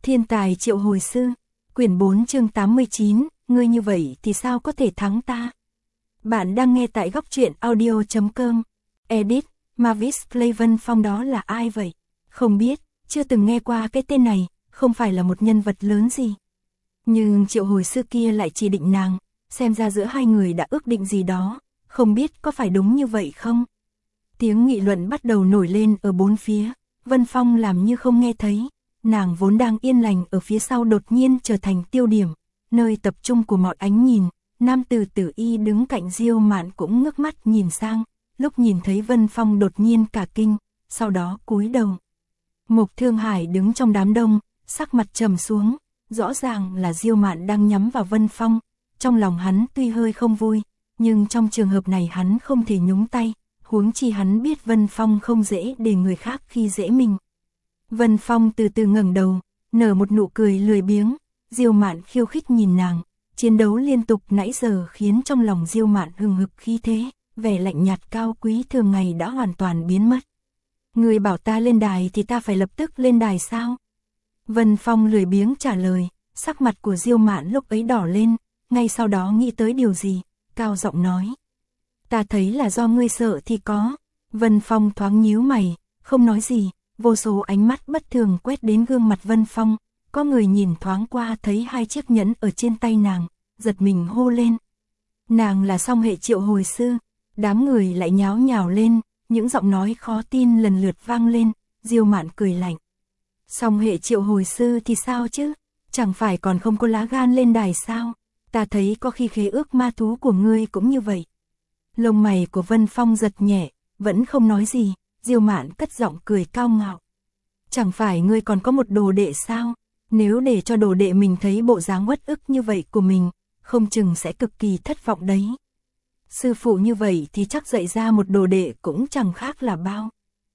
Thiên tài triệu hồi sư, quyển 4 chương 89, ngươi như vậy thì sao có thể thắng ta? Bạn đang nghe tại góc truyện audio.com. Edit, Mavis Clay Vân Phong đó là ai vậy? Không biết, chưa từng nghe qua cái tên này, không phải là một nhân vật lớn gì. Nhưng triệu hồi sư kia lại chỉ định nàng, xem ra giữa hai người đã ước định gì đó, không biết có phải đúng như vậy không? Tiếng nghị luận bắt đầu nổi lên ở bốn phía, Vân Phong làm như không nghe thấy. Nàng vốn đang yên lành ở phía sau đột nhiên trở thành tiêu điểm, nơi tập trung của mọi ánh nhìn. Nam tử Tử Y đứng cạnh Diêu Mạn cũng ngước mắt nhìn sang, lúc nhìn thấy Vân Phong đột nhiên cả kinh, sau đó cúi đầu. Mục Thương Hải đứng trong đám đông, sắc mặt trầm xuống, rõ ràng là Diêu Mạn đang nhắm vào Vân Phong. Trong lòng hắn tuy hơi không vui, nhưng trong trường hợp này hắn không thể nhúng tay, huống chi hắn biết Vân Phong không dễ để người khác khi dễ mình. Vân Phong từ từ ngẩng đầu, nở một nụ cười lười biếng. Diêu Mạn khiêu khích nhìn nàng, chiến đấu liên tục nãy giờ khiến trong lòng Diêu Mạn hừng hực khí thế, vẻ lạnh nhạt cao quý thường ngày đã hoàn toàn biến mất. Người bảo ta lên đài thì ta phải lập tức lên đài sao? Vân Phong lười biếng trả lời, sắc mặt của Diêu Mạn lúc ấy đỏ lên, ngay sau đó nghĩ tới điều gì, cao giọng nói. Ta thấy là do ngươi sợ thì có. Vân Phong thoáng nhíu mày, không nói gì. Vô số ánh mắt bất thường quét đến gương mặt Vân Phong, có người nhìn thoáng qua thấy hai chiếc nhẫn ở trên tay nàng, giật mình hô lên. Nàng là song hệ triệu hồi sư, đám người lại nháo nhào lên, những giọng nói khó tin lần lượt vang lên, Diêu Mạn cười lạnh. Song hệ triệu hồi sư thì sao chứ, chẳng phải còn không có lá gan lên đài sao, ta thấy có khi khế ước ma thú của ngươi cũng như vậy. Lông mày của Vân Phong giật nhẹ, vẫn không nói gì. Diêu Mạn cất giọng cười cao ngạo. Chẳng phải ngươi còn có một đồ đệ sao? Nếu để cho đồ đệ mình thấy bộ dáng uất ức như vậy của mình, không chừng sẽ cực kỳ thất vọng đấy. Sư phụ như vậy thì chắc dạy ra một đồ đệ cũng chẳng khác là bao.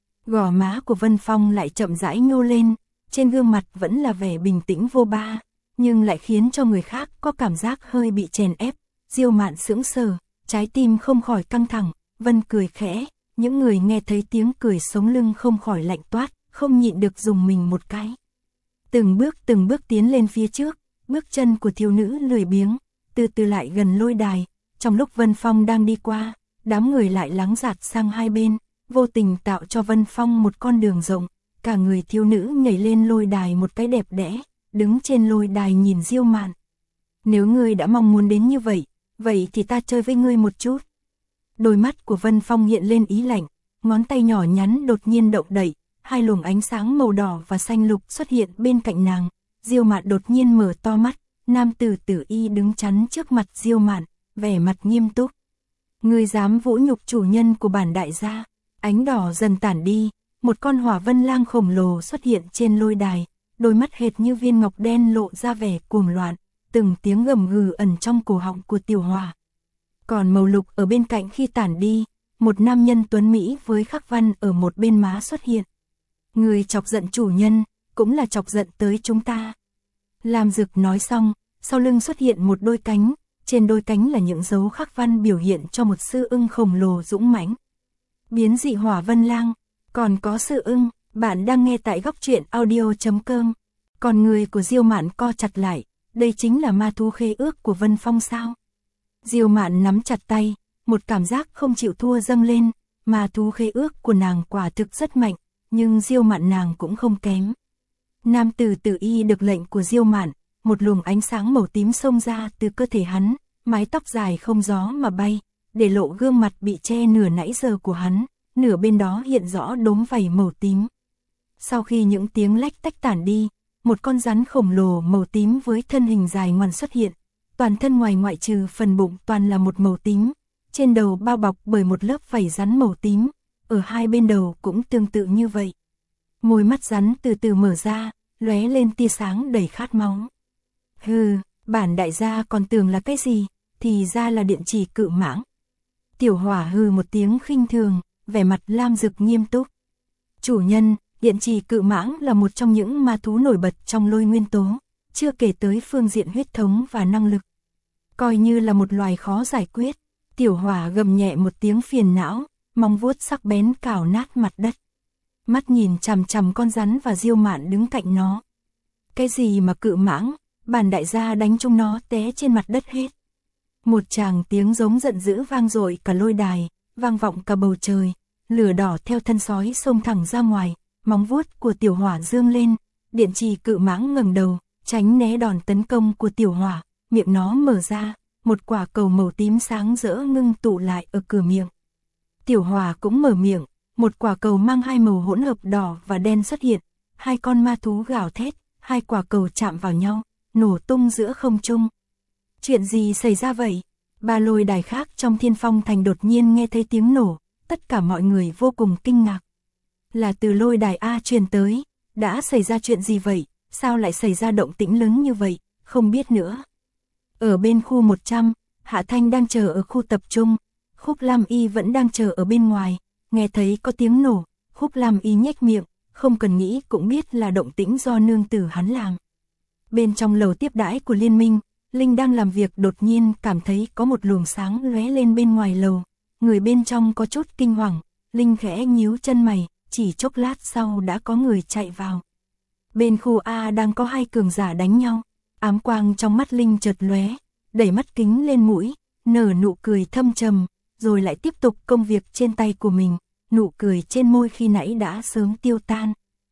Gò má của Vân Phong lại chậm rãi nhô lên, trên gương mặt vẫn là vẻ bình tĩnh vô ba, nhưng lại khiến cho người khác có cảm giác hơi bị chèn ép. Diêu Mạn sững sờ, trái tim không khỏi căng thẳng, Vân cười khẽ. Những người nghe thấy tiếng cười sống lưng không khỏi lạnh toát, không nhịn được dùng mình một cái. Từng bước tiến lên phía trước, bước chân của thiếu nữ lười biếng, từ từ lại gần lôi đài. Trong lúc Vân Phong đang đi qua, đám người lại lắng dạt sang hai bên, vô tình tạo cho Vân Phong một con đường rộng. Cả người thiếu nữ nhảy lên lôi đài một cái đẹp đẽ, đứng trên lôi đài nhìn Diêu Mạn. Nếu ngươi đã mong muốn đến như vậy, vậy thì ta chơi với ngươi một chút. Đôi mắt của Vân Phong hiện lên ý lạnh, ngón tay nhỏ nhắn đột nhiên động đậy, hai luồng ánh sáng màu đỏ và xanh lục xuất hiện bên cạnh nàng. Diêu Mạn đột nhiên mở to mắt, nam tử Tử Y đứng chắn trước mặt Diêu Mạn, vẻ mặt nghiêm túc. Ngươi dám vũ nhục chủ nhân của bản đại gia? Ánh đỏ dần tản đi, một con hỏa vân lang khổng lồ xuất hiện trên lôi đài, đôi mắt hệt như viên ngọc đen lộ ra vẻ cuồng loạn, từng tiếng gầm gừ ẩn trong cổ họng của tiểu hỏa. Còn màu lục ở bên cạnh khi tản đi, một nam nhân tuấn Mỹ với khắc văn ở một bên má xuất hiện. Người chọc giận chủ nhân, cũng là chọc giận tới chúng ta. Lam Dực nói xong, sau lưng xuất hiện một đôi cánh, trên đôi cánh là những dấu khắc văn biểu hiện cho một sư ưng khổng lồ dũng mãnh. Biến dị hỏa vân lang, còn có sư ưng, bạn đang nghe tại góc truyện audio.com. Còn người của Diêu Mạn co chặt lại, đây chính là ma thú khế ước của Vân Phong sao? Diêu Mạn nắm chặt tay, một cảm giác không chịu thua dâng lên, mà thú khế ước của nàng quả thực rất mạnh, nhưng Diêu Mạn nàng cũng không kém. Nam tử Tử Y được lệnh của Diêu Mạn, một luồng ánh sáng màu tím xông ra từ cơ thể hắn, mái tóc dài không gió mà bay, để lộ gương mặt bị che nửa nãy giờ của hắn, nửa bên đó hiện rõ đốm vảy màu tím. Sau khi những tiếng lách tách tản đi, một con rắn khổng lồ màu tím với thân hình dài ngoằn xuất hiện. Toàn thân ngoài ngoại trừ phần bụng toàn là một màu tím, trên đầu bao bọc bởi một lớp vảy rắn màu tím, ở hai bên đầu cũng tương tự như vậy. Môi mắt rắn từ từ mở ra, lóe lên tia sáng đầy khát máu. Hừ, bản đại gia còn tưởng là cái gì, thì ra là điện chỉ cự mãng. Tiểu hỏa hừ một tiếng khinh thường, vẻ mặt Lam Dực nghiêm túc. Chủ nhân, điện chỉ cự mãng là một trong những ma thú nổi bật trong lôi nguyên tố, chưa kể tới phương diện huyết thống và năng lực. Coi như là một loài khó giải quyết. Tiểu hỏa gầm nhẹ một tiếng phiền não, móng vuốt sắc bén cào nát mặt đất. Mắt nhìn chằm chằm con rắn và Diêu Mạn đứng cạnh nó. Cái gì mà cự mãng, bản đại gia đánh chúng nó té trên mặt đất hết. Một tràng tiếng giống giận dữ vang dội cả lôi đài, vang vọng cả bầu trời, lửa đỏ theo thân sói xông thẳng ra ngoài, móng vuốt của tiểu hỏa dương lên, điện trì cự mãng ngẩng đầu, tránh né đòn tấn công của tiểu hỏa, miệng nó mở ra, một quả cầu màu tím sáng rỡ ngưng tụ lại ở cửa miệng. Tiểu hỏa cũng mở miệng, một quả cầu mang hai màu hỗn hợp đỏ và đen xuất hiện, hai con ma thú gào thét, hai quả cầu chạm vào nhau, nổ tung giữa không trung. Chuyện gì xảy ra vậy? Ba lôi đài khác trong Thiên Phong Thành đột nhiên nghe thấy tiếng nổ, tất cả mọi người vô cùng kinh ngạc. Là từ lôi đài A truyền tới, đã xảy ra chuyện gì vậy, sao lại xảy ra động tĩnh lớn như vậy, không biết nữa. Ở bên khu 100, Hạ Thanh đang chờ ở khu tập trung, Khúc Lam Y vẫn đang chờ ở bên ngoài, nghe thấy có tiếng nổ, Khúc Lam Y nhếch miệng, không cần nghĩ cũng biết là động tĩnh do nương tử hắn làm. Bên trong lầu tiếp đãi của liên minh, Linh đang làm việc đột nhiên cảm thấy có một luồng sáng lóe lên bên ngoài lầu, người bên trong có chút kinh hoàng, Linh khẽ nhíu chân mày, chỉ chốc lát sau đã có người chạy vào. Bên khu A đang có hai cường giả đánh nhau, ám quang trong mắt Linh chợt lóe, đẩy mắt kính lên mũi, nở nụ cười thâm trầm, rồi lại tiếp tục công việc trên tay của mình, nụ cười trên môi khi nãy đã sớm tiêu tan.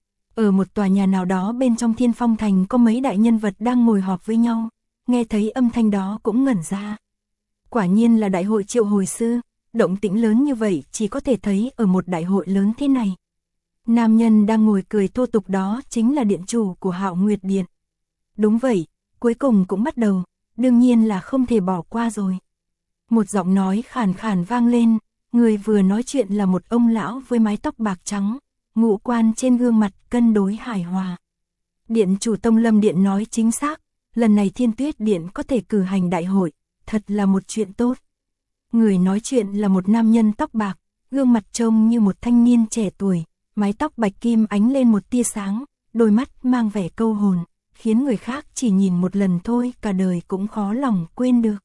Ở một tòa nhà nào đó bên trong Thiên Phong Thành có mấy đại nhân vật đang ngồi họp với nhau, nghe thấy âm thanh đó cũng ngẩn ra. Quả nhiên là đại hội triệu hồi sư, động tĩnh lớn như vậy chỉ có thể thấy ở một đại hội lớn thế này. Nam nhân đang ngồi cười thô tục đó chính là điện chủ của Hạo Nguyệt Điện. Đúng vậy, cuối cùng cũng bắt đầu, đương nhiên là không thể bỏ qua rồi. Một giọng nói khàn khàn vang lên, người vừa nói chuyện là một ông lão với mái tóc bạc trắng, ngũ quan trên gương mặt cân đối hài hòa. Điện chủ Tông Lâm Điện nói chính xác, lần này Thiên Tuyết Điện có thể cử hành đại hội, thật là một chuyện tốt. Người nói chuyện là một nam nhân tóc bạc, gương mặt trông như một thanh niên trẻ tuổi, mái tóc bạch kim ánh lên một tia sáng, đôi mắt mang vẻ câu hồn, khiến người khác chỉ nhìn một lần thôi cả đời cũng khó lòng quên được.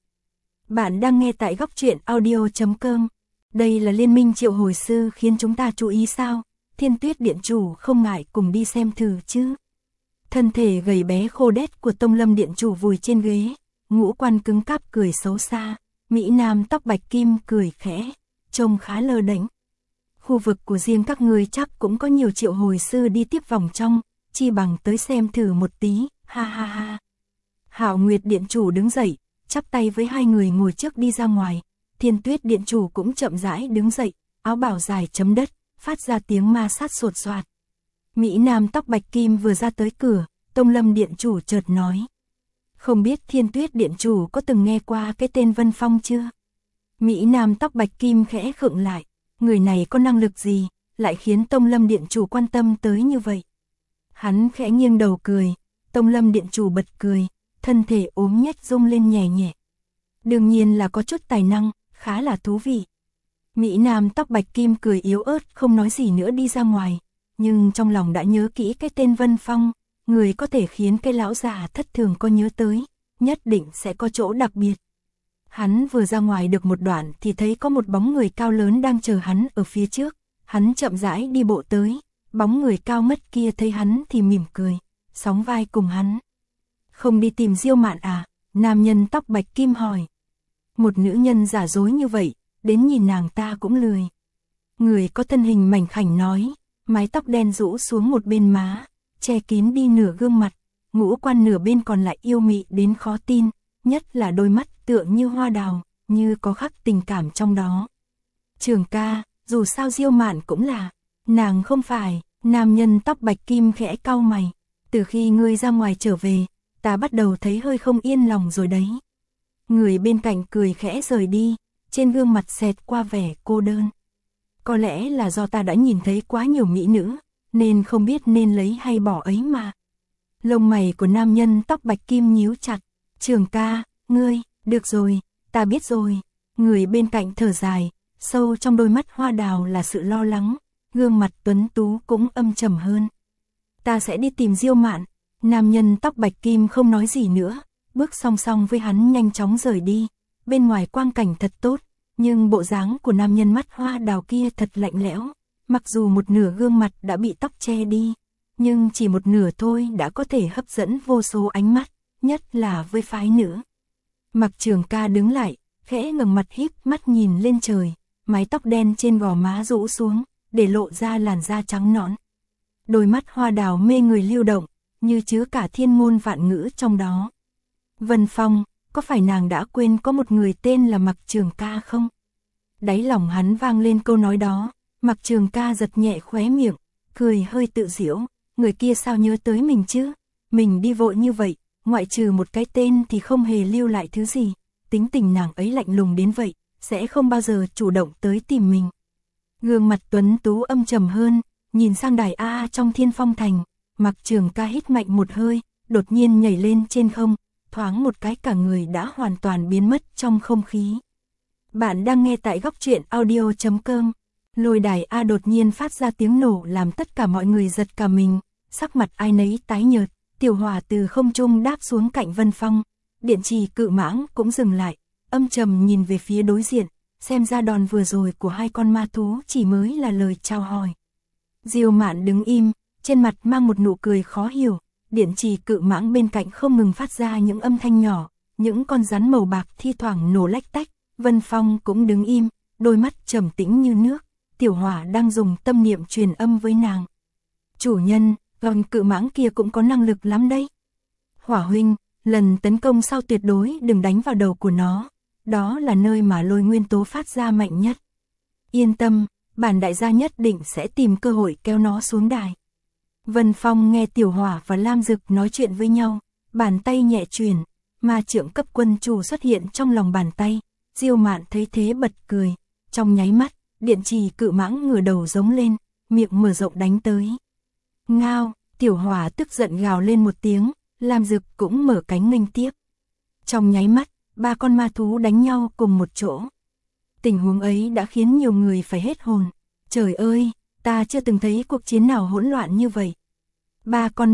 Bạn đang nghe tại Góc Truyện Audio.com. Đây là liên minh triệu hồi sư khiến chúng ta chú ý sao? Thiên Tuyết Điện chủ không ngại cùng đi xem thử chứ. Thân thể gầy bé khô đét của Tông Lâm Điện chủ vùi trên ghế, ngũ quan cứng cáp cười xấu xa, mỹ nam tóc bạch kim cười khẽ, trông khá lơ đễnh. Khu vực của riêng các ngươi chắc cũng có nhiều triệu hồi sư đi tiếp vòng trong, chi bằng tới xem thử một tí, ha ha ha. Hạo Nguyệt Điện chủ đứng dậy, chắp tay với hai người ngồi trước đi ra ngoài. Thiên Tuyết Điện chủ cũng chậm rãi đứng dậy, áo bào dài chấm đất, phát ra tiếng ma sát sột soạt. Mỹ nam tóc bạch kim vừa ra tới cửa, Tông Lâm Điện chủ chợt nói: không biết Thiên Tuyết Điện chủ có từng nghe qua cái tên Vân Phong chưa? Mỹ nam tóc bạch kim khẽ khựng lại, người này có năng lực gì, lại khiến Tông Lâm Điện chủ quan tâm tới như vậy? Hắn khẽ nghiêng đầu cười, Tông Lâm Điện chủ bật cười, thân thể ốm nhách rung lên nhẹ nhẹ. Đương nhiên là có chút tài năng, khá là thú vị. Mỹ nam tóc bạch kim cười yếu ớt không nói gì nữa đi ra ngoài, nhưng trong lòng đã nhớ kỹ cái tên Vân Phong, người có thể khiến cái lão già thất thường có nhớ tới, nhất định sẽ có chỗ đặc biệt. Hắn vừa ra ngoài được một đoạn thì thấy có một bóng người cao lớn đang chờ hắn ở phía trước, hắn chậm rãi đi bộ tới, bóng người cao mất kia thấy hắn thì mỉm cười, sóng vai cùng hắn. Không đi tìm Diêu Mạn à? Nam nhân tóc bạch kim hỏi. Một nữ nhân giả dối như vậy, đến nhìn nàng ta cũng lười. Người có thân hình mảnh khảnh nói, mái tóc đen rũ xuống một bên má, che kín đi nửa gương mặt, ngũ quan nửa bên còn lại yêu mị đến khó tin, nhất là đôi mắt tựa như hoa đào, như có khắc tình cảm trong đó. Trường ca, dù sao Diêu Mạn cũng là, nàng không phải. Nam nhân tóc bạch kim khẽ cau mày, từ khi ngươi ra ngoài trở về, ta bắt đầu thấy hơi không yên lòng rồi đấy. Người bên cạnh cười khẽ rời đi, trên gương mặt xẹt qua vẻ cô đơn. Có lẽ là do ta đã nhìn thấy quá nhiều mỹ nữ, nên không biết nên lấy hay bỏ ấy mà. Lông mày của nam nhân tóc bạch kim nhíu chặt. Trường ca, ngươi, được rồi, ta biết rồi. Người bên cạnh thở dài, sâu trong đôi mắt hoa đào là sự lo lắng, gương mặt tuấn tú cũng âm trầm hơn. Ta sẽ đi tìm Diêu Mạn. Nam nhân tóc bạch kim không nói gì nữa, bước song song với hắn nhanh chóng rời đi. Bên ngoài quang cảnh thật tốt, nhưng bộ dáng của nam nhân mắt hoa đào kia thật lạnh lẽo, mặc dù một nửa gương mặt đã bị tóc che đi, nhưng chỉ một nửa thôi đã có thể hấp dẫn vô số ánh mắt, nhất là với phái nữ. Mặc Trường Ca đứng lại, khẽ ngẩng mặt híp mắt nhìn lên trời, mái tóc đen trên gò má rũ xuống, để lộ ra làn da trắng nõn. Đôi mắt hoa đào mê người lưu động, như chứa cả thiên ngôn vạn ngữ trong đó. Vân Phong, có phải nàng đã quên có một người tên là Mặc Trường Ca không? Đáy lòng hắn vang lên câu nói đó, Mặc Trường Ca giật nhẹ khóe miệng, cười hơi tự giễu, người kia sao nhớ tới mình chứ? Mình đi vội như vậy, ngoại trừ một cái tên thì không hề lưu lại thứ gì, tính tình nàng ấy lạnh lùng đến vậy, sẽ không bao giờ chủ động tới tìm mình. Gương mặt tuấn tú âm trầm hơn, nhìn sang đài A trong Thiên Phong Thành, Mặc Trường Ca hít mạnh một hơi, đột nhiên nhảy lên trên không, thoáng một cái cả người đã hoàn toàn biến mất trong không khí. Bạn đang nghe tại góc truyện audio.com. Lôi đài A đột nhiên phát ra tiếng nổ làm tất cả mọi người giật cả mình, sắc mặt ai nấy tái nhợt, Tiểu Hỏa từ không trung đáp xuống cạnh Vân Phong, Điện Trì Cự Mãng cũng dừng lại, âm trầm nhìn về phía đối diện, xem ra đòn vừa rồi của hai con ma thú chỉ mới là lời chào hỏi. Diêu Mạn đứng im, trên mặt mang một nụ cười khó hiểu, Điện Trì Cự Mãng bên cạnh không ngừng phát ra những âm thanh nhỏ, những con rắn màu bạc thi thoảng nổ lách tách, Vân Phong cũng đứng im, đôi mắt trầm tĩnh như nước, Tiểu Hỏa đang dùng tâm niệm truyền âm với nàng. Chủ nhân, con cự mãng kia cũng có năng lực lắm đấy. Hỏa huynh, lần tấn công sau tuyệt đối đừng đánh vào đầu của nó, đó là nơi mà lôi nguyên tố phát ra mạnh nhất. Yên tâm, bản đại gia nhất định sẽ tìm cơ hội kéo nó xuống đài. Vân Phong nghe Tiểu Hỏa và Lam Dực nói chuyện với nhau, bàn tay nhẹ chuyển, ma trượng cấp quân chủ xuất hiện trong lòng bàn tay, Diêu Mạn thấy thế bật cười, trong nháy mắt, Điện Trì Cự Mãng ngửa đầu giống lên, miệng mở rộng đánh tới. Ngao, Tiểu Hỏa tức giận gào lên một tiếng, Lam Dực cũng mở cánh nghênh tiếp. Trong nháy mắt, ba con ma thú đánh nhau cùng một chỗ. Tình huống ấy đã khiến nhiều người phải hết hồn. Trời ơi, ta chưa từng thấy cuộc chiến nào hỗn loạn như vậy. Ba con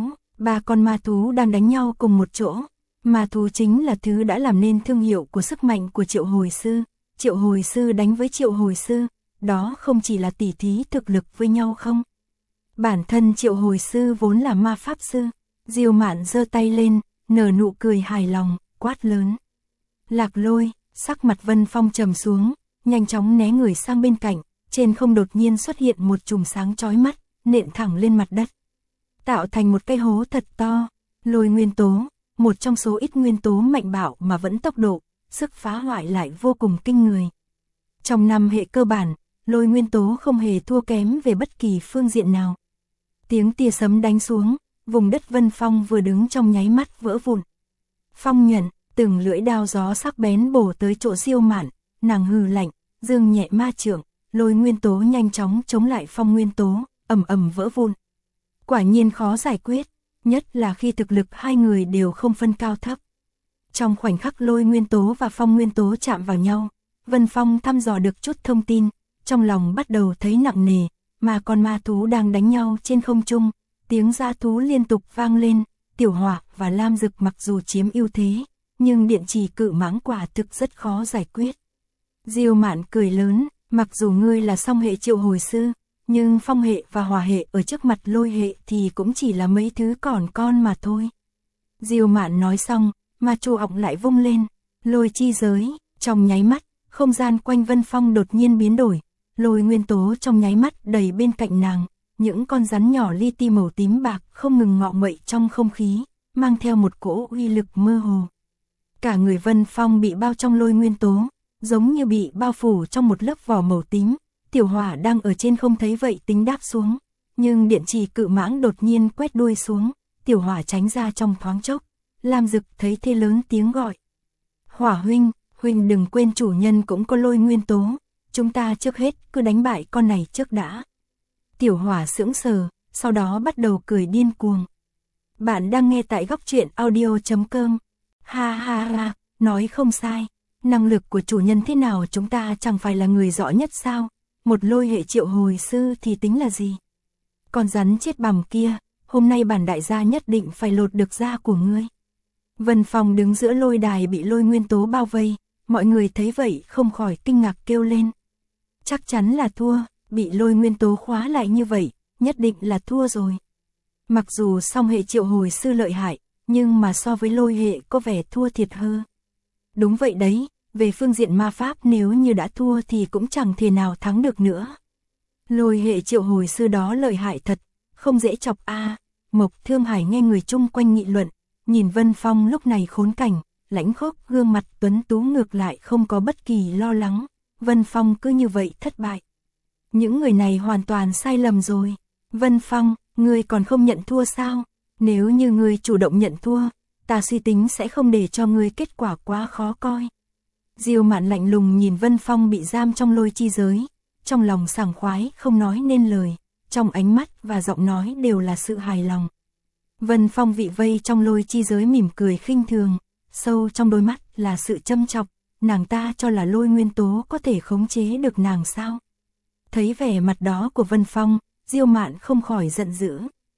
ma thú đang đánh nhau cùng một chỗ. Ma thú chính là thứ đã làm nên thương hiệu của sức mạnh của Triệu Hồi Sư. Triệu Hồi Sư đánh với Triệu Hồi Sư, đó không chỉ là tỉ thí thực lực với nhau không? Bản thân Triệu Hồi Sư vốn là ma pháp sư. Diêu Mạn giơ tay lên, nở nụ cười hài lòng, quát lớn. Lạc Lôi, sắc mặt Vân Phong trầm xuống, nhanh chóng né người sang bên cạnh, trên không đột nhiên xuất hiện một chùm sáng chói mắt, nện thẳng lên mặt đất. Tạo thành một cái hố thật to, lôi nguyên tố, một trong số ít nguyên tố mạnh bạo mà vẫn tốc độ, sức phá hoại lại vô cùng kinh người. Trong năm hệ cơ bản, lôi nguyên tố không hề thua kém về bất kỳ phương diện nào. Tiếng tia sấm đánh xuống, vùng đất Vân Phong vừa đứng trong nháy mắt vỡ vụn. Phong nhận, từng lưỡi đao gió sắc bén bổ tới chỗ Diêu Mạn, nàng hừ lạnh, dương nhẹ ma trượng, lôi nguyên tố nhanh chóng chống lại phong nguyên tố, ầm ầm vỡ vụn. Quả nhiên khó giải quyết, nhất là khi thực lực hai người đều không phân cao thấp. Trong khoảnh khắc lôi nguyên tố và phong nguyên tố chạm vào nhau, Vân Phong thăm dò được chút thông tin, trong lòng bắt đầu thấy nặng nề, mà con ma thú đang đánh nhau trên không trung, tiếng dã thú liên tục vang lên, Tiểu Hỏa và Lam Dực mặc dù chiếm ưu thế, nhưng Điện Trì Cự Mãng quả thực rất khó giải quyết. Diêu Mạn cười lớn, mặc dù ngươi là song hệ Triệu Hồi Sư, nhưng phong hệ và hỏa hệ ở trước mặt lôi hệ thì cũng chỉ là mấy thứ còn con mà thôi. Diêu Mạn nói xong, mà chu ọng lại vung lên, lôi chi giới, trong nháy mắt, không gian quanh Vân Phong đột nhiên biến đổi, lôi nguyên tố trong nháy mắt đầy bên cạnh nàng, những con rắn nhỏ li ti màu tím bạc không ngừng ngọ nguậy trong không khí, mang theo một cỗ uy lực mơ hồ. Cả người Vân Phong bị bao trong lôi nguyên tố, giống như bị bao phủ trong một lớp vỏ màu tím. Tiểu Hỏa đang ở trên không thấy vậy tính đáp xuống, nhưng Điện Trì Cự Mãng đột nhiên quét đuôi xuống, Tiểu Hỏa tránh ra trong thoáng chốc. Lam Dực thấy thế lớn tiếng gọi. Hỏa huynh, huynh đừng quên chủ nhân cũng có lôi nguyên tố, chúng ta trước hết cứ đánh bại con này trước đã. Tiểu Hỏa sững sờ, sau đó bắt đầu cười điên cuồng. Bạn đang nghe tại góc truyện audio.com. Ha ha ha, nói không sai, năng lực của chủ nhân thế nào chúng ta chẳng phải là người rõ nhất sao, một lôi hệ Triệu Hồi Sư thì tính là gì. Con rắn chết bằm kia, hôm nay bản đại gia nhất định phải lột được da của ngươi. Vân Phong đứng giữa lôi đài bị lôi nguyên tố bao vây, mọi người thấy vậy không khỏi kinh ngạc kêu lên. Chắc chắn là thua, bị lôi nguyên tố khóa lại như vậy, nhất định là thua rồi. Mặc dù song hệ triệu hồi sư lợi hại, nhưng mà so với lôi hệ có vẻ thua thiệt hơn. Đúng vậy đấy, về phương diện ma pháp nếu như đã thua thì cũng chẳng thể nào thắng được nữa. Lôi hệ triệu hồi sư đó lợi hại thật, không dễ chọc a. Mộc Thương Hải nghe người chung quanh nghị luận, nhìn Vân Phong lúc này khốn cảnh, lãnh khốc gương mặt tuấn tú ngược lại không có bất kỳ lo lắng, Vân Phong cứ như vậy thất bại. Những người này hoàn toàn sai lầm rồi. Vân Phong, ngươi còn không nhận thua sao? Nếu như ngươi chủ động nhận thua, ta suy tính sẽ không để cho ngươi kết quả quá khó coi. Diêu Mạn lạnh lùng nhìn Vân Phong bị giam trong lôi chi giới, trong lòng sảng khoái không nói nên lời, trong ánh mắt và giọng nói đều là sự hài lòng. Vân Phong bị vây trong lôi chi giới mỉm cười khinh thường, sâu trong đôi mắt là sự châm chọc, nàng ta cho là lôi nguyên tố có thể khống chế được nàng sao? Thấy vẻ mặt đó của Vân Phong, Diêu Mạn không khỏi giận dữ.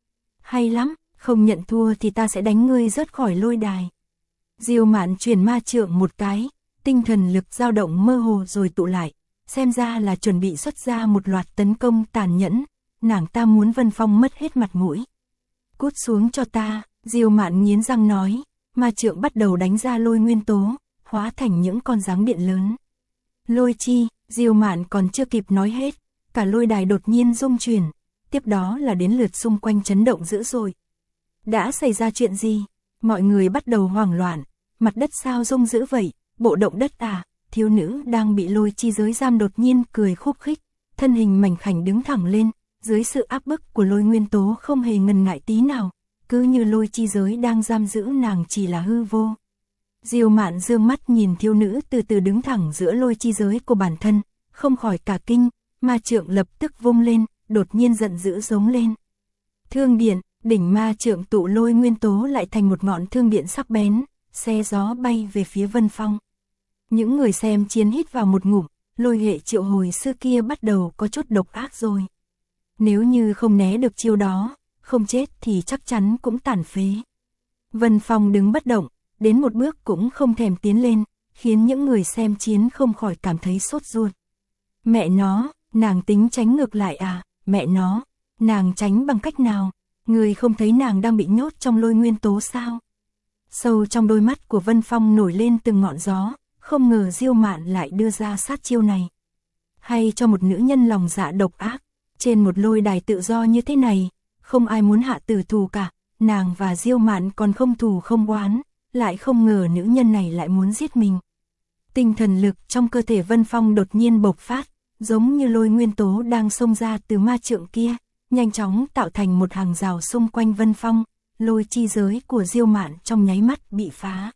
Hay lắm, không nhận thua thì ta sẽ đánh ngươi rớt khỏi lôi đài. Diêu Mạn truyền ma trượng một cái, tinh thần lực dao động mơ hồ rồi tụ lại, xem ra là chuẩn bị xuất ra một loạt tấn công tàn nhẫn, nàng ta muốn Vân Phong mất hết mặt mũi. Cút xuống cho ta, Diêu Mạn nghiến răng nói, ma trượng bắt đầu đánh ra lôi nguyên tố, hóa thành những con giáng điện lớn. Lôi chi, Diêu Mạn còn chưa kịp nói hết, cả lôi đài đột nhiên rung chuyển, tiếp đó là đến lượt xung quanh chấn động dữ dội. Đã xảy ra chuyện gì? Mọi người bắt đầu hoảng loạn, mặt đất sao rung dữ vậy, bộ động đất à? Thiếu nữ đang bị lôi chi giới giam đột nhiên cười khúc khích, thân hình mảnh khảnh đứng thẳng lên, dưới sự áp bức của lôi nguyên tố không hề ngần ngại tí nào, cứ như lôi chi giới đang giam giữ nàng chỉ là hư vô. Diêu Mạn dương mắt nhìn thiếu nữ từ từ đứng thẳng giữa lôi chi giới của bản thân, không khỏi cả kinh, ma trượng lập tức vung lên, đột nhiên giận dữ giống lên. Thương điện, đỉnh ma trượng tụ lôi nguyên tố lại thành một ngọn thương điện sắc bén, xe gió bay về phía Vân Phong. Những người xem chiến hít vào một ngụm, lôi hệ triệu hồi sư kia bắt đầu có chút độc ác rồi. Nếu như không né được chiêu đó, không chết thì chắc chắn cũng tàn phế. Vân Phong đứng bất động, đến một bước cũng không thèm tiến lên, khiến những người xem chiến không khỏi cảm thấy sốt ruột. Mẹ nó, nàng tính tránh ngược lại à? Mẹ nó, nàng tránh bằng cách nào? Người không thấy nàng đang bị nhốt trong lôi nguyên tố sao? Sâu trong đôi mắt của Vân Phong nổi lên từng ngọn gió, không ngờ Diêu Mạn lại đưa ra sát chiêu này. Hay cho một nữ nhân lòng dạ độc ác, trên một lôi đài tự do như thế này, không ai muốn hạ tử thù cả, nàng và Diêu Mạn còn không thù không oán, lại không ngờ nữ nhân này lại muốn giết mình. Tinh thần lực trong cơ thể Vân Phong đột nhiên bộc phát, giống như lôi nguyên tố đang xông ra từ ma trượng kia, nhanh chóng tạo thành một hàng rào xung quanh Vân Phong, lôi chi giới của Diêu Mạn trong nháy mắt bị phá.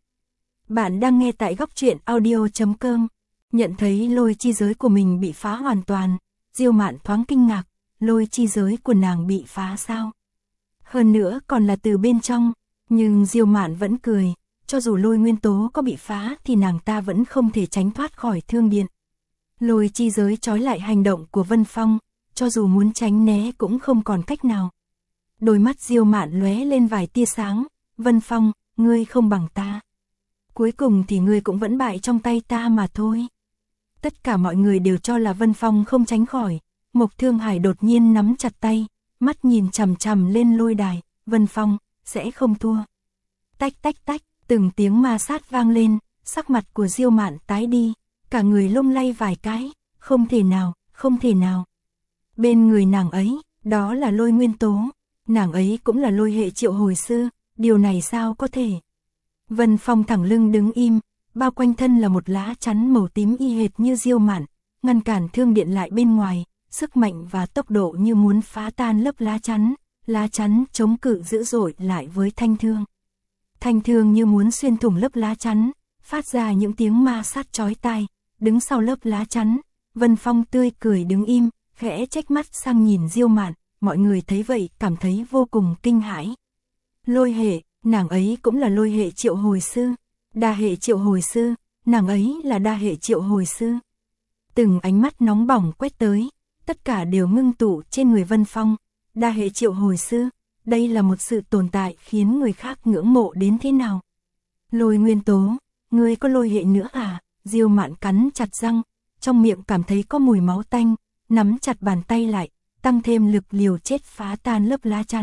Bạn đang nghe tại góc truyện audio.com, nhận thấy lôi chi giới của mình bị phá hoàn toàn, Diêu Mạn thoáng kinh ngạc, lôi chi giới của nàng bị phá sao? Hơn nữa còn là từ bên trong, nhưng Diêu Mạn vẫn cười, cho dù lôi nguyên tố có bị phá thì nàng ta vẫn không thể tránh thoát khỏi thương điện. Lôi chi giới trói lại hành động của Vân Phong, cho dù muốn tránh né cũng không còn cách nào. Đôi mắt Diêu Mạn lóe lên vài tia sáng, Vân Phong, ngươi không bằng ta. Cuối cùng thì ngươi cũng vẫn bại trong tay ta mà thôi. Tất cả mọi người đều cho là Vân Phong không tránh khỏi, Mộc Thương Hải đột nhiên nắm chặt tay, mắt nhìn chằm chằm lên lôi đài, Vân Phong, sẽ không thua. Tách tách tách, từng tiếng ma sát vang lên, sắc mặt của Diêu Mạn tái đi, cả người lung lay vài cái, không thể nào, không thể nào. Bên người nàng ấy, đó là lôi nguyên tố, nàng ấy cũng là lôi hệ triệu hồi sư, điều này sao có thể. Vân Phong thẳng lưng đứng im, bao quanh thân là một lá chắn màu tím y hệt như Diêu Mạn, ngăn cản thương điện lại bên ngoài, sức mạnh và tốc độ như muốn phá tan lớp lá chắn chống cự dữ dội lại với thanh thương. Thanh thương như muốn xuyên thủng lớp lá chắn, phát ra những tiếng ma sát chói tai, đứng sau lớp lá chắn, Vân Phong tươi cười đứng im, khẽ chếch mắt sang nhìn Diêu Mạn, mọi người thấy vậy cảm thấy vô cùng kinh hãi. Lôi hệ, nàng ấy cũng là lôi hệ triệu hồi sư, đa hệ triệu hồi sư, nàng ấy là đa hệ triệu hồi sư. Từng ánh mắt nóng bỏng quét tới, tất cả đều ngưng tụ trên người Vân Phong, đa hệ triệu hồi sư, đây là một sự tồn tại khiến người khác ngưỡng mộ đến thế nào. Lôi nguyên tố, ngươi có lôi hệ nữa à? Diêu Mạn cắn chặt răng, trong miệng cảm thấy có mùi máu tanh, nắm chặt bàn tay lại, tăng thêm lực liều chết phá tan lớp lá chắn,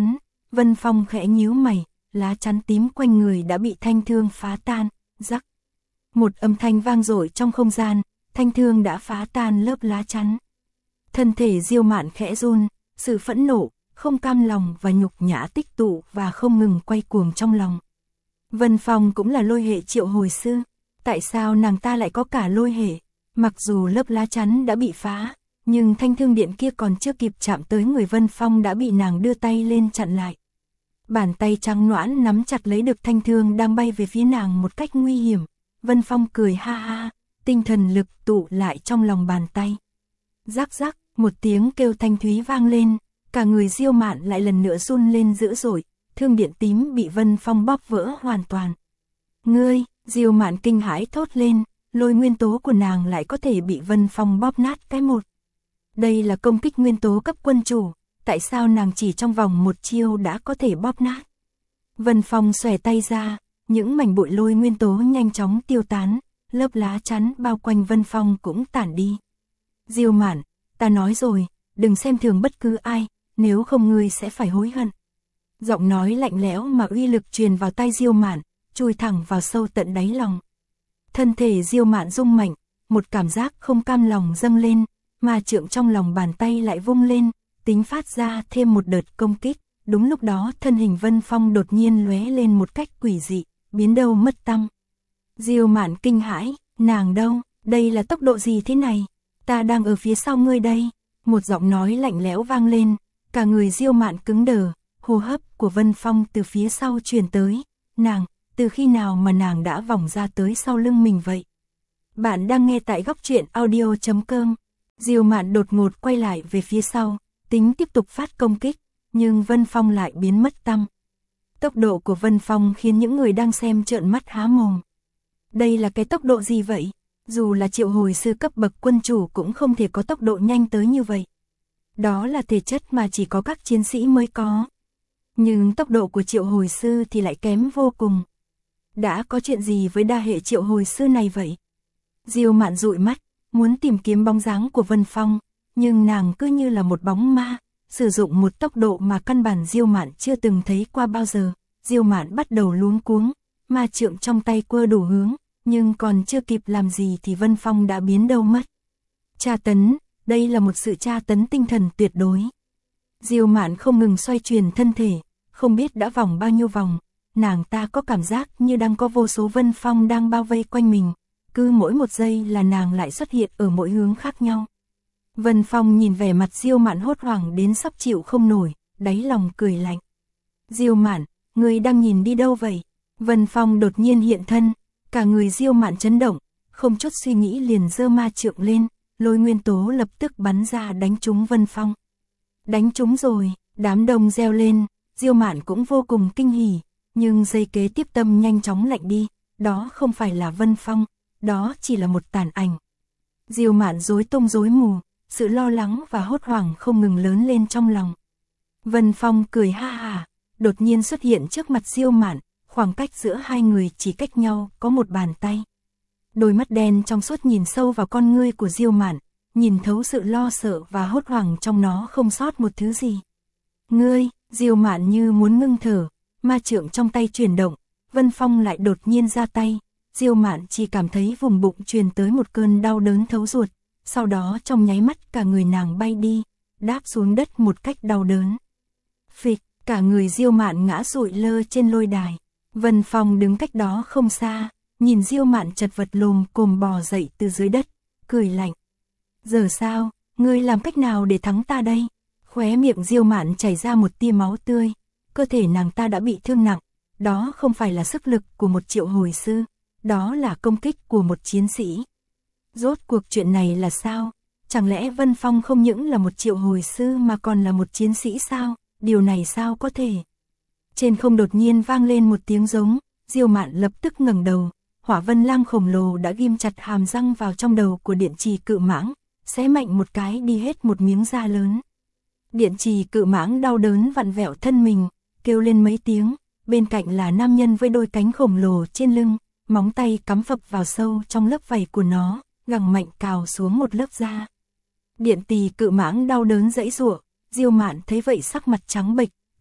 Vân Phong khẽ nhíu mày, lá chắn tím quanh người đã bị thanh thương phá tan, rắc. Một âm thanh vang dội trong không gian, thanh thương đã phá tan lớp lá chắn. Thân thể Diêu Mạn khẽ run, sự phẫn nộ, không cam lòng và nhục nhã tích tụ và không ngừng quay cuồng trong lòng. Vân Phong cũng là lôi hệ triệu hồi sư, tại sao nàng ta lại có cả lôi hệ? Mặc dù lớp lá chắn đã bị phá, nhưng thanh thương điện kia còn chưa kịp chạm tới người Vân Phong đã bị nàng đưa tay lên chặn lại. Bàn tay trắng nõn nắm chặt lấy được thanh thương đang bay về phía nàng một cách nguy hiểm. Vân Phong cười ha ha, tinh thần lực tụ lại trong lòng bàn tay. Rắc rắc, một tiếng kêu thanh thúy vang lên, cả người Diêu Mạn lại lần nữa run lên dữ dội, thương điện tím bị Vân Phong bóp vỡ hoàn toàn. Ngươi, Diêu Mạn kinh hãi thốt lên, lôi nguyên tố của nàng lại có thể bị Vân Phong bóp nát cái một. Đây là công kích nguyên tố cấp quân chủ, tại sao nàng chỉ trong vòng một chiêu đã có thể bóp nát? Vân Phong xòe tay ra, những mảnh bụi lôi nguyên tố nhanh chóng tiêu tán, lớp lá chắn bao quanh Vân Phong cũng tản đi. Diêu Mạn, ta nói rồi, đừng xem thường bất cứ ai, nếu không ngươi sẽ phải hối hận. Giọng nói lạnh lẽo mà uy lực truyền vào tai Diêu Mạn, chui thẳng vào sâu tận đáy lòng. Thân thể Diêu Mạn rung mạnh, một cảm giác không cam lòng dâng lên, mà trượng trong lòng bàn tay lại vung lên, tính phát ra thêm một đợt công kích. Đúng lúc đó thân hình Vân Phong đột nhiên lóe lên một cách quỷ dị, biến đâu mất tăm. Diêu Mạn kinh hãi, nàng đâu, đây là tốc độ gì thế này? Ta đang ở phía sau ngươi đây. Một giọng nói lạnh lẽo vang lên, cả người Diêu Mạn cứng đờ, hô hấp của Vân Phong từ phía sau truyền tới. Nàng, từ khi nào mà nàng đã vòng ra tới sau lưng mình vậy? Bạn đang nghe tại góc truyện audio.com. Diêu Mạn đột ngột quay lại về phía sau, tính tiếp tục phát công kích, nhưng Vân Phong lại biến mất tăm. Tốc độ của Vân Phong khiến những người đang xem trợn mắt há mồm. Đây là cái tốc độ gì vậy? Dù là triệu hồi sư cấp bậc quân chủ cũng không thể có tốc độ nhanh tới như vậy. Đó là thể chất mà chỉ có các chiến sĩ mới có. Nhưng tốc độ của triệu hồi sư thì lại kém vô cùng. Đã có chuyện gì với đa hệ triệu hồi sư này vậy? Diêu Mạn dụi mắt, muốn tìm kiếm bóng dáng của Vân Phong, nhưng nàng cứ như là một bóng ma, sử dụng một tốc độ mà căn bản Diêu Mạn chưa từng thấy qua bao giờ. Diêu Mạn bắt đầu luống cuống, ma trượng trong tay quơ đủ hướng, nhưng còn chưa kịp làm gì thì Vân Phong đã biến đâu mất. Tra tấn, đây là một sự tra tấn tinh thần tuyệt đối. Diêu Mạn không ngừng xoay chuyển thân thể, không biết đã vòng bao nhiêu vòng, nàng ta có cảm giác như đang có vô số Vân Phong đang bao vây quanh mình, cứ mỗi một giây là nàng lại xuất hiện ở mỗi hướng khác nhau. Vân Phong nhìn vẻ mặt Diêu Mạn hốt hoảng đến sắp chịu không nổi, đáy lòng cười lạnh. Diêu Mạn, ngươi đang nhìn đi đâu vậy? Vân Phong đột nhiên hiện thân, cả người Diêu Mạn chấn động, không chút suy nghĩ liền giơ ma trượng lên, lôi nguyên tố lập tức bắn ra đánh trúng Vân Phong. Đánh trúng rồi, đám đông reo lên, Diêu Mạn cũng vô cùng kinh hỉ, nhưng giây kế tiếp tâm nhanh chóng lạnh đi, đó không phải là Vân Phong, đó chỉ là một tàn ảnh. Diêu Mạn rối tung rối mù, sự lo lắng và hốt hoảng không ngừng lớn lên trong lòng. Vân Phong cười ha hả, đột nhiên xuất hiện trước mặt Diêu Mạn, khoảng cách giữa hai người chỉ cách nhau có một bàn tay. Đôi mắt đen trong suốt nhìn sâu vào con ngươi của Diêu Mạn, nhìn thấu sự lo sợ và hốt hoảng trong nó không sót một thứ gì. Ngươi, Diêu Mạn như muốn ngưng thở, ma trượng trong tay chuyển động, Vân Phong lại đột nhiên ra tay, Diêu Mạn chỉ cảm thấy vùng bụng truyền tới một cơn đau đớn thấu ruột, sau đó trong nháy mắt cả người nàng bay đi, đáp xuống đất một cách đau đớn. Phịch, cả người Diêu Mạn ngã sụi lơ trên lôi đài. Vân Phong đứng cách đó không xa, nhìn Diêu Mạn chật vật lồm cồm bò dậy từ dưới đất, cười lạnh. Giờ sao, ngươi làm cách nào để thắng ta đây? Khóe miệng Diêu Mạn chảy ra một tia máu tươi, cơ thể nàng ta đã bị thương nặng, đó không phải là sức lực của một triệu hồi sư, đó là công kích của một chiến sĩ. Rốt cuộc chuyện này là sao? Chẳng lẽ Vân Phong không những là một triệu hồi sư mà còn là một chiến sĩ sao? Điều này sao có thể? Trên không đột nhiên vang lên một tiếng giống, Diêu Mạn lập tức ngẩng đầu, hỏa vân lam khổng lồ đã ghim chặt hàm răng vào trong đầu của điện trì cự mãng, xé mạnh một cái đi hết một miếng da lớn. Điện trì cự mãng đau đớn vặn vẹo thân mình, kêu lên mấy tiếng, bên cạnh là nam nhân với đôi cánh khổng lồ trên lưng, móng tay cắm phập vào sâu trong lớp vảy của nó, gẳng mạnh cào xuống một lớp da. Điện trì cự mãng đau đớn giãy giụa, Diêu Mạn thấy vậy sắc mặt trắng bệch,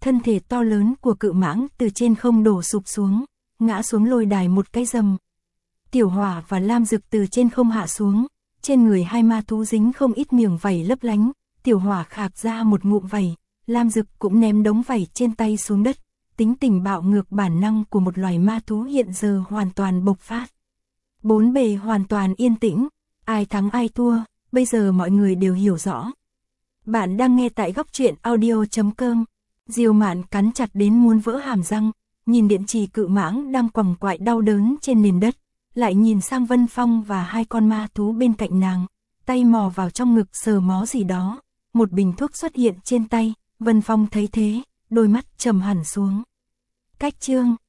thân thể to lớn của cự mãng từ trên không đổ sụp xuống, ngã xuống lôi đài một cái rầm. Tiểu Hỏa và Lam Dực từ trên không hạ xuống, trên người hai ma thú dính không ít miếng vảy lấp lánh, Tiểu Hỏa khạc ra một ngụm vảy, Lam Dực cũng ném đống vảy trên tay xuống đất, tính tình bạo ngược bản năng của một loài ma thú hiện giờ hoàn toàn bộc phát. Bốn bề hoàn toàn yên tĩnh, ai thắng ai thua, bây giờ mọi người đều hiểu rõ. Bạn đang nghe tại góc truyện audio.com. Diêu Mạn cắn chặt đến muốn vỡ hàm răng, nhìn điện trì cự mãng đang quằn quại đau đớn trên nền đất, lại nhìn sang Vân Phong và hai con ma thú bên cạnh nàng, tay mò vào trong ngực sờ mó gì đó, một bình thuốc xuất hiện trên tay, Vân Phong thấy thế, đôi mắt trầm hẳn xuống. Cách chương